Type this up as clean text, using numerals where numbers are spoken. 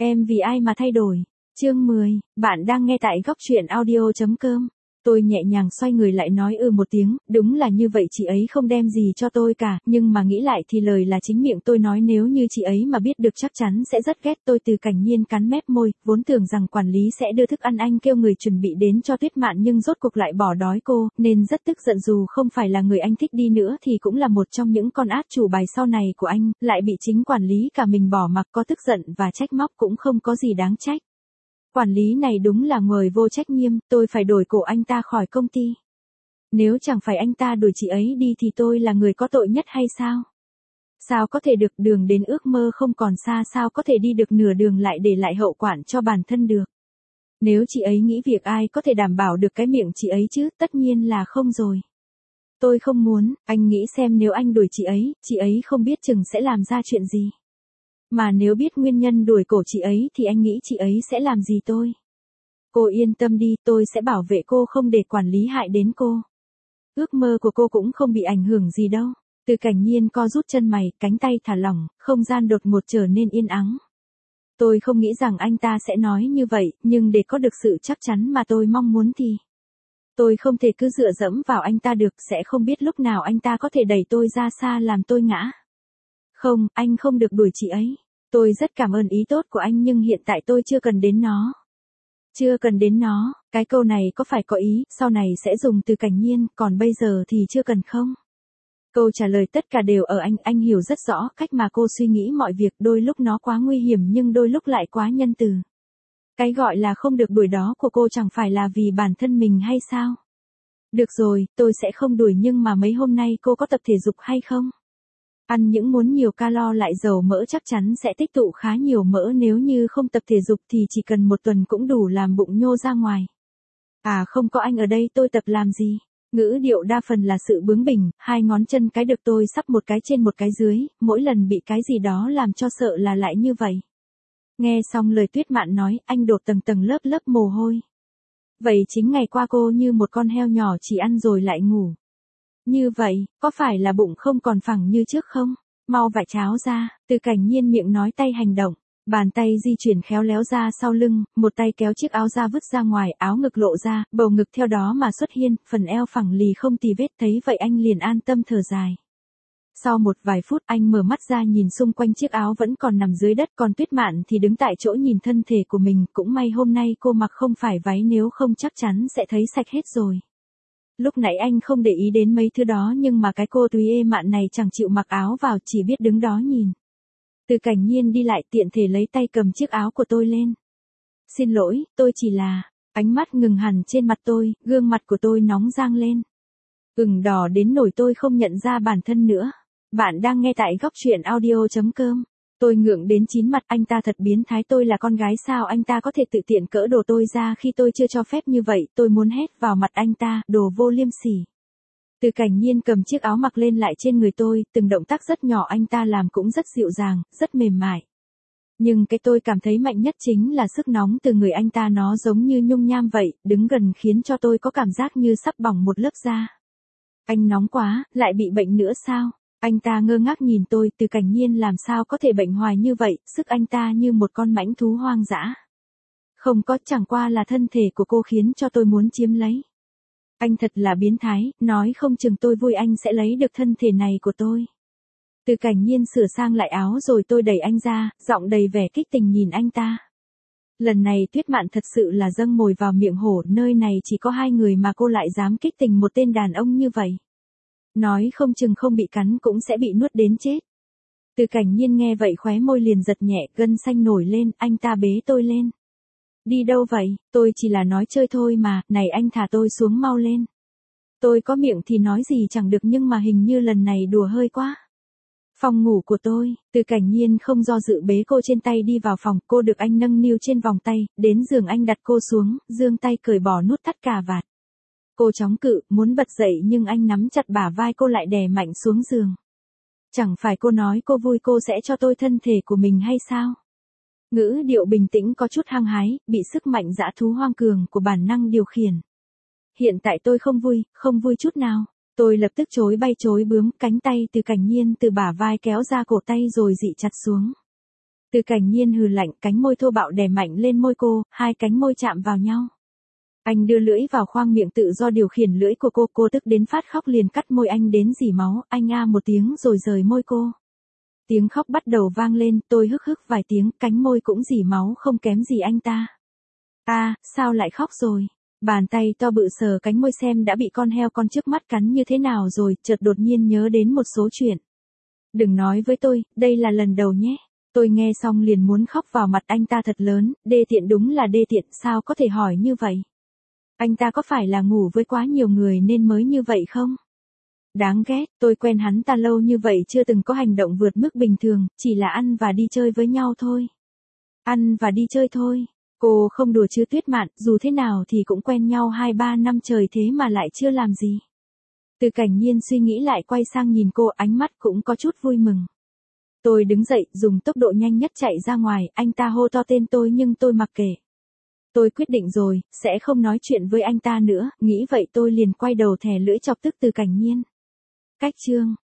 Em vì ai mà thay đổi? Chương 10, bạn đang nghe tại góc truyện audio.com. Tôi nhẹ nhàng xoay người lại nói một tiếng, đúng là như vậy, chị ấy không đem gì cho tôi cả, nhưng mà nghĩ lại thì lời là chính miệng tôi nói, nếu như chị ấy mà biết được chắc chắn sẽ rất ghét tôi. Từ Cảnh Nhiên cắn mép môi, vốn tưởng rằng quản lý sẽ đưa thức ăn anh kêu người chuẩn bị đến cho Tuyết Mạn nhưng rốt cuộc lại bỏ đói cô, nên rất tức giận, dù không phải là người anh thích đi nữa thì cũng là một trong những con át chủ bài sau này của anh, lại bị chính quản lý cả mình bỏ mặc, có tức giận và trách móc cũng không có gì đáng trách. Quản lý này đúng là người vô trách nhiệm, tôi phải đuổi cổ anh ta khỏi công ty. Nếu chẳng phải anh ta đuổi chị ấy đi thì tôi là người có tội nhất hay sao? Sao có thể được, đường đến ước mơ không còn xa, sao có thể đi được nửa đường lại để lại hậu quả cho bản thân được? Nếu chị ấy nghĩ việc, ai có thể đảm bảo được cái miệng chị ấy chứ, tất nhiên là không rồi. Tôi không muốn, anh nghĩ xem, nếu anh đuổi chị ấy không biết chừng sẽ làm ra chuyện gì. Mà nếu biết nguyên nhân đuổi cổ chị ấy thì anh nghĩ chị ấy sẽ làm gì tôi? Cô yên tâm đi, tôi sẽ bảo vệ cô, không để quản lý hại đến cô. Ước mơ của cô cũng không bị ảnh hưởng gì đâu. Từ Cảnh Nhiên co rút chân mày, cánh tay thả lỏng, không gian đột ngột trở nên yên ắng. Tôi không nghĩ rằng anh ta sẽ nói như vậy, nhưng để có được sự chắc chắn mà tôi mong muốn thì tôi không thể cứ dựa dẫm vào anh ta được, sẽ không biết lúc nào anh ta có thể đẩy tôi ra xa làm tôi ngã. Không, anh không được đuổi chị ấy. Tôi rất cảm ơn ý tốt của anh nhưng hiện tại tôi chưa cần đến nó. Chưa cần đến nó, cái câu này có phải có ý, sau này sẽ dùng Từ Cảnh Nhiên, còn bây giờ thì chưa cần không? Câu trả lời tất cả đều ở anh hiểu rất rõ cách mà cô suy nghĩ mọi việc, đôi lúc nó quá nguy hiểm nhưng đôi lúc lại quá nhân từ. Cái gọi là không được đuổi đó của cô chẳng phải là vì bản thân mình hay sao? Được rồi, tôi sẽ không đuổi, nhưng mà mấy hôm nay cô có tập thể dục hay không? Ăn những muốn nhiều calo lại dầu mỡ chắc chắn sẽ tích tụ khá nhiều mỡ, nếu như không tập thể dục thì chỉ cần 1 tuần cũng đủ làm bụng nhô ra ngoài. À không có anh ở đây tôi tập làm gì? Ngữ điệu đa phần là sự bướng bỉnh, 2 ngón chân cái được tôi sắp một cái trên một cái dưới, mỗi lần bị cái gì đó làm cho sợ là lại như vậy. Nghe xong lời Tuyết Mạn nói, anh đổ tầng tầng lớp lớp mồ hôi. Vậy chính ngày qua cô như một con heo nhỏ chỉ ăn rồi lại ngủ. Như vậy, có phải là bụng không còn phẳng như trước không? Mau vải cháo ra, Từ Cảnh Nhiên miệng nói tay hành động. Bàn tay di chuyển khéo léo ra sau lưng, một tay kéo chiếc áo ra vứt ra ngoài, áo ngực lộ ra, bầu ngực theo đó mà xuất hiện, phần eo phẳng lì không tì vết, thấy vậy anh liền an tâm thở dài. Sau một vài phút anh mở mắt ra nhìn xung quanh, chiếc áo vẫn còn nằm dưới đất, còn Tuyết Mạn thì đứng tại chỗ nhìn thân thể của mình, cũng may hôm nay cô mặc không phải váy, nếu không chắc chắn sẽ thấy sạch hết rồi. Lúc nãy anh không để ý đến mấy thứ đó, nhưng mà cái cô Túy Ê Mạn này chẳng chịu mặc áo vào, chỉ biết đứng đó nhìn. Từ Cảnh Nhiên đi lại tiện thể lấy tay cầm chiếc áo của tôi lên. Xin lỗi, tôi chỉ là... Ánh mắt ngừng hẳn trên mặt tôi, gương mặt của tôi nóng rang lên. Ửng đỏ đến nỗi tôi không nhận ra bản thân nữa. Bạn đang nghe tại góc truyện audio.com. Tôi ngượng đến chín mặt, anh ta thật biến thái, tôi là con gái sao anh ta có thể tự tiện cỡ đồ tôi ra khi tôi chưa cho phép như vậy, tôi muốn hét vào mặt anh ta, đồ vô liêm sỉ. Từ Cảnh Nhiên cầm chiếc áo mặc lên lại trên người tôi, từng động tác rất nhỏ anh ta làm cũng rất dịu dàng, rất mềm mại. Nhưng cái tôi cảm thấy mạnh nhất chính là sức nóng từ người anh ta, nó giống như nhung nham vậy, đứng gần khiến cho tôi có cảm giác như sắp bỏng một lớp da. Anh nóng quá, lại bị bệnh nữa sao? Anh ta ngơ ngác nhìn tôi, Từ Cảnh Nhiên làm sao có thể bệnh hoài như vậy, sức anh ta như một con mãnh thú hoang dã. Không có, chẳng qua là thân thể của cô khiến cho tôi muốn chiếm lấy. Anh thật là biến thái, nói không chừng tôi vui anh sẽ lấy được thân thể này của tôi. Từ Cảnh Nhiên sửa sang lại áo rồi tôi đẩy anh ra, giọng đầy vẻ kích tình nhìn anh ta. Lần này Tuyết Mạn thật sự là dâng mồi vào miệng hổ, nơi này chỉ có 2 người mà cô lại dám kích tình một tên đàn ông như vậy. Nói không chừng không bị cắn cũng sẽ bị nuốt đến chết. Từ Cảnh Nhiên nghe vậy khóe môi liền giật nhẹ, gân xanh nổi lên, anh ta bế tôi lên. Đi đâu vậy, tôi chỉ là nói chơi thôi mà, này anh thả tôi xuống mau lên. Tôi có miệng thì nói gì chẳng được, nhưng mà hình như lần này đùa hơi quá. Phòng ngủ của tôi, Từ Cảnh Nhiên không do dự bế cô trên tay đi vào phòng, cô được anh nâng niu trên vòng tay, đến giường anh đặt cô xuống, giương tay cởi bỏ nút thắt cà vạt. Cô chống cự, muốn bật dậy nhưng anh nắm chặt bả vai cô lại đè mạnh xuống giường. Chẳng phải cô nói cô vui cô sẽ cho tôi thân thể của mình hay sao? Ngữ điệu bình tĩnh có chút hăng hái, bị sức mạnh dã thú hoang cường của bản năng điều khiển. Hiện tại tôi không vui chút nào. Tôi lập tức chối bay chối bướm, cánh tay Từ Cảnh Nhiên từ bả vai kéo ra cổ tay rồi dị chặt xuống. Từ Cảnh Nhiên hừ lạnh, cánh môi thô bạo đè mạnh lên môi cô, hai cánh môi chạm vào nhau. Anh đưa lưỡi vào khoang miệng tự do điều khiển lưỡi của cô tức đến phát khóc liền cắt môi anh đến rỉ máu, anh a một tiếng rồi rời môi cô. Tiếng khóc bắt đầu vang lên, tôi hức hức vài tiếng, cánh môi cũng rỉ máu không kém gì anh ta. Sao lại khóc rồi? Bàn tay to bự sờ cánh môi xem đã bị con heo con trước mắt cắn như thế nào rồi, chợt đột nhiên nhớ đến một số chuyện. Đừng nói với tôi, đây là lần đầu nhé. Tôi nghe xong liền muốn khóc vào mặt anh ta thật lớn, đê tiện đúng là đê tiện, sao có thể hỏi như vậy? Anh ta có phải là ngủ với quá nhiều người nên mới như vậy không? Đáng ghét, tôi quen hắn ta lâu như vậy chưa từng có hành động vượt mức bình thường, chỉ là ăn và đi chơi với nhau thôi. Ăn và đi chơi thôi. Cô không đùa chứ Tuyết Mạn, dù thế nào thì cũng quen nhau 2-3 năm trời thế mà lại chưa làm gì. Từ Cảnh Nhiên suy nghĩ lại quay sang nhìn cô, ánh mắt cũng có chút vui mừng. Tôi đứng dậy, dùng tốc độ nhanh nhất chạy ra ngoài, anh ta hô to tên tôi nhưng tôi mặc kệ. Tôi quyết định rồi, sẽ không nói chuyện với anh ta nữa, nghĩ vậy tôi liền quay đầu thè lưỡi chọc tức Từ Cảnh Nhiên. Cách chương